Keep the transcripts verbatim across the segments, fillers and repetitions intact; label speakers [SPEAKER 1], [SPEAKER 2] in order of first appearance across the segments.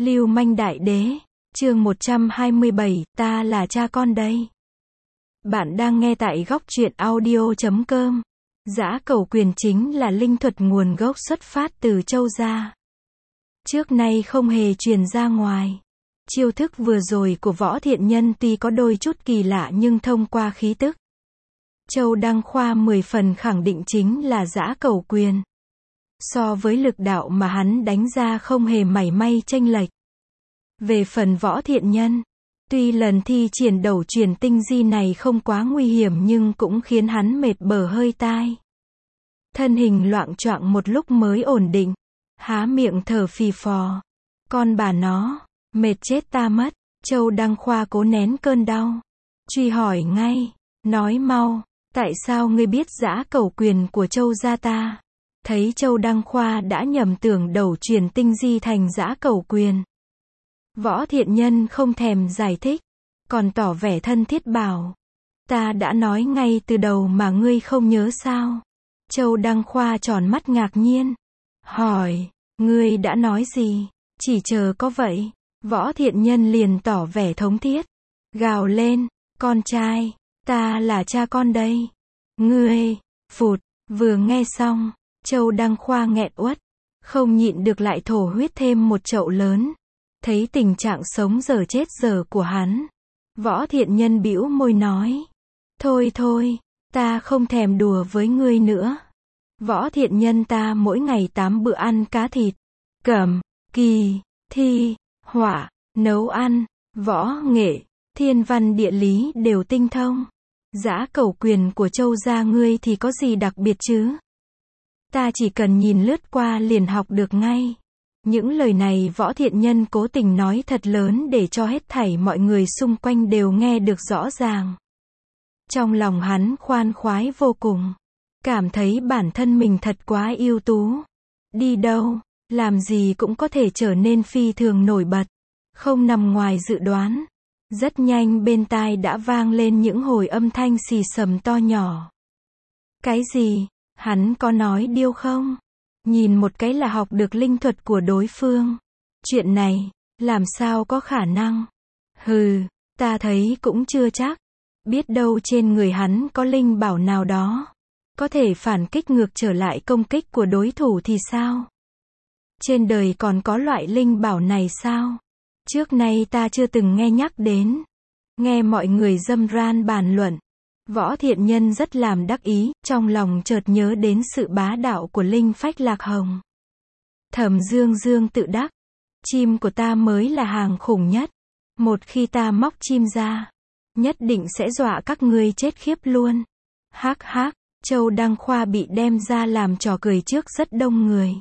[SPEAKER 1] Lưu manh đại đế, chương một trăm hai mươi bảy, ta là cha con đây. Bạn đang nghe tại góc truyện audio chấm com. Dã cẩu quyền chính là linh thuật nguồn gốc xuất phát từ Châu gia. Trước nay không hề truyền ra ngoài. Chiêu thức vừa rồi của Võ Thiện Nhân tuy có đôi chút kỳ lạ nhưng thông qua khí tức, Châu Đăng Khoa mười phần khẳng định chính là dã cẩu quyền. So với lực đạo mà hắn đánh ra không hề mảy may chênh lệch. Về phần Võ Thiện Nhân, tuy lần thi triển đầu truyền tinh di này không quá nguy hiểm nhưng cũng khiến hắn mệt bở hơi tai. Thân hình loạng choạng một lúc mới ổn định, há miệng thở phì phò. Con bà nó, mệt chết ta mất. Châu Đăng Khoa cố nén cơn đau, truy hỏi ngay, nói mau, tại sao ngươi biết dã cẩu quyền của Châu gia ta? Thấy Châu Đăng Khoa đã nhầm tưởng đầu truyền tinh di thành dã cẩu quyền, Võ Thiện Nhân không thèm giải thích, còn tỏ vẻ thân thiết bảo, ta đã nói ngay từ đầu mà ngươi không nhớ sao? Châu Đăng Khoa tròn mắt ngạc nhiên, hỏi, ngươi đã nói gì? Chỉ chờ có vậy. Võ Thiện Nhân liền tỏ vẻ thống thiết, gào lên, con trai, ta là cha con đây. Ngươi, phụt, vừa nghe xong, Châu Đăng Khoa nghẹn uất, không nhịn được lại thổ huyết thêm một chậu lớn. Thấy tình trạng sống dở chết dở của hắn, Võ Thiện Nhân bĩu môi nói, thôi thôi, ta không thèm đùa với ngươi nữa. Võ Thiện Nhân ta mỗi ngày tám bữa ăn cá thịt, cẩm, kỳ, thi, họa, nấu ăn, võ nghệ, thiên văn địa lý đều tinh thông. Dã cẩu quyền của Châu gia ngươi thì có gì đặc biệt chứ? Ta chỉ cần nhìn lướt qua liền học được ngay. Những lời này Võ Thiện Nhân cố tình nói thật lớn để cho hết thảy mọi người xung quanh đều nghe được rõ ràng. Trong lòng hắn khoan khoái vô cùng, cảm thấy bản thân mình thật quá ưu tú. Đi đâu, làm gì cũng có thể trở nên phi thường nổi bật, không nằm ngoài dự đoán. Rất nhanh bên tai đã vang lên những hồi âm thanh xì xầm to nhỏ. Cái gì? Hắn có nói điêu không? Nhìn một cái là học được linh thuật của đối phương. Chuyện này, làm sao có khả năng? Hừ, ta thấy cũng chưa chắc. Biết đâu trên người hắn có linh bảo nào đó, có thể phản kích ngược trở lại công kích của đối thủ thì sao? Trên đời còn có loại linh bảo này sao? Trước nay ta chưa từng nghe nhắc đến. Nghe mọi người râm ran bàn luận, Võ Thiện Nhân rất làm đắc ý, trong lòng chợt nhớ đến sự bá đạo của linh phách lạc hồng. Thẩm Dương Dương tự đắc, chim của ta mới là hàng khủng nhất. Một khi ta móc chim ra, nhất định sẽ dọa các ngươi chết khiếp luôn. Hắc hắc, Châu Đăng Khoa bị đem ra làm trò cười trước rất đông người.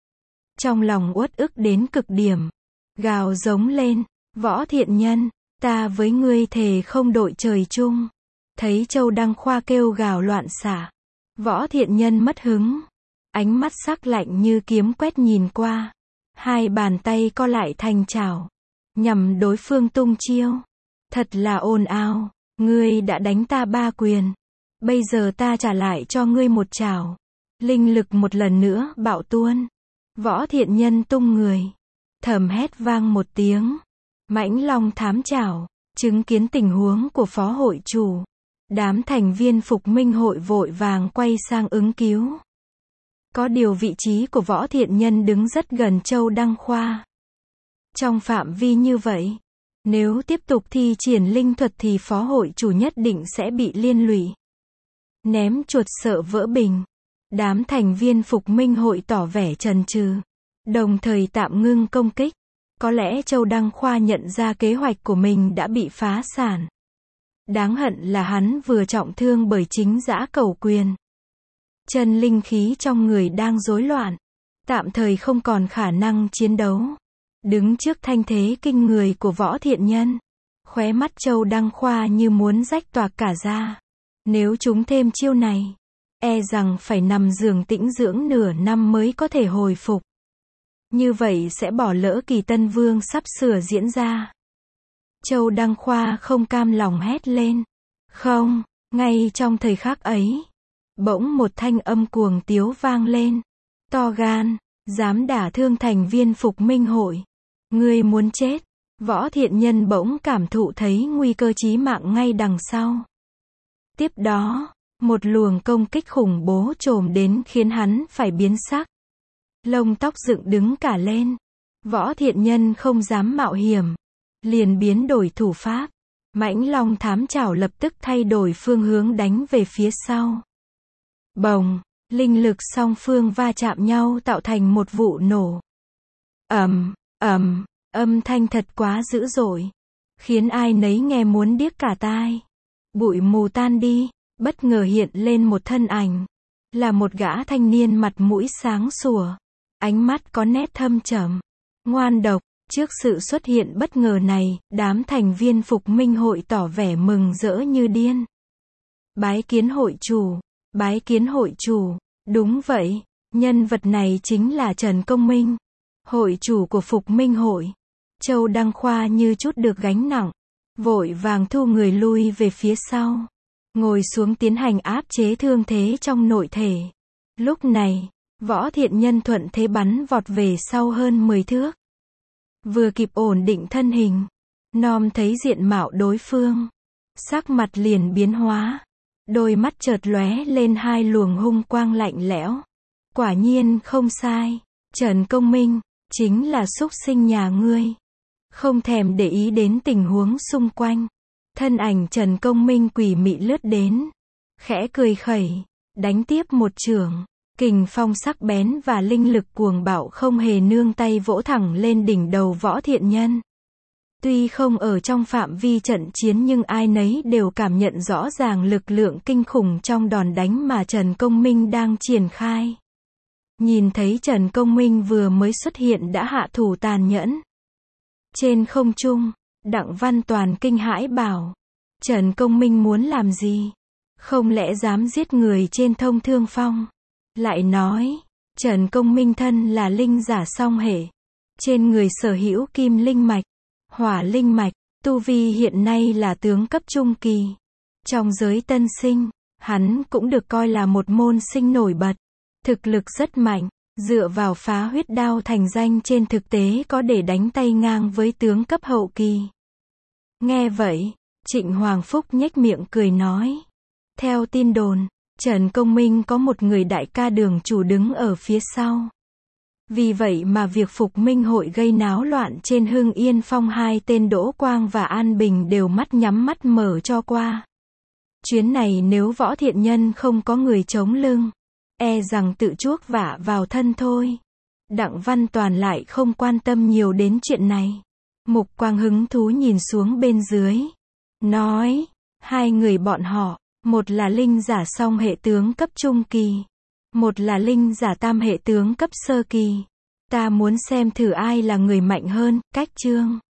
[SPEAKER 1] Trong lòng uất ức đến cực điểm, gào giống lên, Võ Thiện Nhân, ta với ngươi thề không đội trời chung. Thấy Châu Đăng Khoa kêu gào loạn xạ, Võ Thiện Nhân mất hứng, ánh mắt sắc lạnh như kiếm quét nhìn qua, hai bàn tay co lại thành chảo, nhằm đối phương tung chiêu. Thật là ồn ào, ngươi đã đánh ta ba quyền, bây giờ ta trả lại cho ngươi một chảo. Linh lực một lần nữa bạo tuôn, Võ Thiện Nhân tung người, thầm hét vang một tiếng, mãnh long thám chảo. Chứng kiến tình huống của phó hội chủ, đám thành viên Phục Minh hội vội vàng quay sang ứng cứu. Có điều vị trí của Võ Thiện Nhân đứng rất gần Châu Đăng Khoa. Trong phạm vi như vậy, nếu tiếp tục thi triển linh thuật thì phó hội chủ nhất định sẽ bị liên lụy. Ném chuột sợ vỡ bình. Đám thành viên Phục Minh hội tỏ vẻ chần chừ, đồng thời tạm ngưng công kích. Có lẽ Châu Đăng Khoa nhận ra kế hoạch của mình đã bị phá sản. Đáng hận là hắn vừa trọng thương bởi chính dã cẩu quyền. Chân linh khí trong người đang rối loạn, tạm thời không còn khả năng chiến đấu. Đứng trước thanh thế kinh người của Võ Thiện Nhân, khóe mắt Châu Đăng Khoa như muốn rách toạc cả ra. Nếu chúng thêm chiêu này, e rằng phải nằm giường tĩnh dưỡng nửa năm mới có thể hồi phục. Như vậy sẽ bỏ lỡ kỳ Tân Vương sắp sửa diễn ra. Châu Đăng Khoa không cam lòng hét lên. Không, ngay trong thời khắc ấy, bỗng một thanh âm cuồng tiếu vang lên. To gan, dám đả thương thành viên Phục Minh hội. Ngươi muốn chết. Võ Thiện Nhân bỗng cảm thụ thấy nguy cơ chí mạng ngay đằng sau. Tiếp đó, một luồng công kích khủng bố trồm đến khiến hắn phải biến sắc. Lông tóc dựng đứng cả lên. Võ Thiện Nhân không dám mạo hiểm. Liền biến đổi thủ pháp. Mãnh Long thám chảo lập tức thay đổi phương hướng đánh về phía sau. Bồng, linh lực song phương va chạm nhau tạo thành một vụ nổ. Ầm, ầm, âm thanh thật quá dữ dội, khiến ai nấy nghe muốn điếc cả tai. Bụi mù tan đi, bất ngờ hiện lên một thân ảnh, là một gã thanh niên mặt mũi sáng sủa, ánh mắt có nét thâm trầm, ngoan độc. Trước sự xuất hiện bất ngờ này, đám thành viên Phục Minh hội tỏ vẻ mừng rỡ như điên. Bái kiến hội chủ, bái kiến hội chủ, đúng vậy, nhân vật này chính là Trần Công Minh, hội chủ của Phục Minh hội. Châu Đăng Khoa như chút được gánh nặng, vội vàng thu người lui về phía sau, ngồi xuống tiến hành áp chế thương thế trong nội thể. Lúc này, Võ Thiện Nhân thuận thế bắn vọt về sau hơn mười thước. Vừa kịp ổn định thân hình, nom thấy diện mạo đối phương, sắc mặt liền biến hóa, đôi mắt chợt lóe lên hai luồng hung quang lạnh lẽo. Quả nhiên không sai, Trần Công Minh, chính là súc sinh nhà ngươi. Không thèm để ý đến tình huống xung quanh, thân ảnh Trần Công Minh quỷ mị lướt đến, khẽ cười khẩy, đánh tiếp một chưởng. Kình phong sắc bén và linh lực cuồng bạo không hề nương tay vỗ thẳng lên đỉnh đầu Võ Thiện Nhân. Tuy không ở trong phạm vi trận chiến nhưng ai nấy đều cảm nhận rõ ràng lực lượng kinh khủng trong đòn đánh mà Trần Công Minh đang triển khai. Nhìn thấy Trần Công Minh vừa mới xuất hiện đã hạ thủ tàn nhẫn. Trên không trung, Đặng Văn Toàn kinh hãi bảo, Trần Công Minh muốn làm gì? Không lẽ dám giết người trên Thông Thương Phong? Lại nói, Trần Công Minh thân là linh giả song hệ, trên người sở hữu kim linh mạch, hỏa linh mạch, tu vi hiện nay là tướng cấp trung kỳ. Trong giới tân sinh, hắn cũng được coi là một môn sinh nổi bật, thực lực rất mạnh, dựa vào phá huyết đao thành danh trên thực tế có để đánh tay ngang với tướng cấp hậu kỳ. Nghe vậy, Trịnh Hoàng Phúc nhếch miệng cười nói, theo tin đồn, Trần Công Minh có một người đại ca đường chủ đứng ở phía sau. Vì vậy mà việc Phục Minh hội gây náo loạn trên Hưng Yên Phong, hai tên Đỗ Quang và An Bình đều mắt nhắm mắt mở cho qua. Chuyến này nếu Võ Thiện Nhân không có người chống lưng, e rằng tự chuốc vả vào thân thôi. Đặng Văn Toàn lại không quan tâm nhiều đến chuyện này. Mục Quang hứng thú nhìn xuống bên dưới, nói, hai người bọn họ, một là linh giả song hệ tướng cấp trung kỳ, một là linh giả tam hệ tướng cấp sơ kỳ. Ta muốn xem thử ai là người mạnh hơn. Cách chương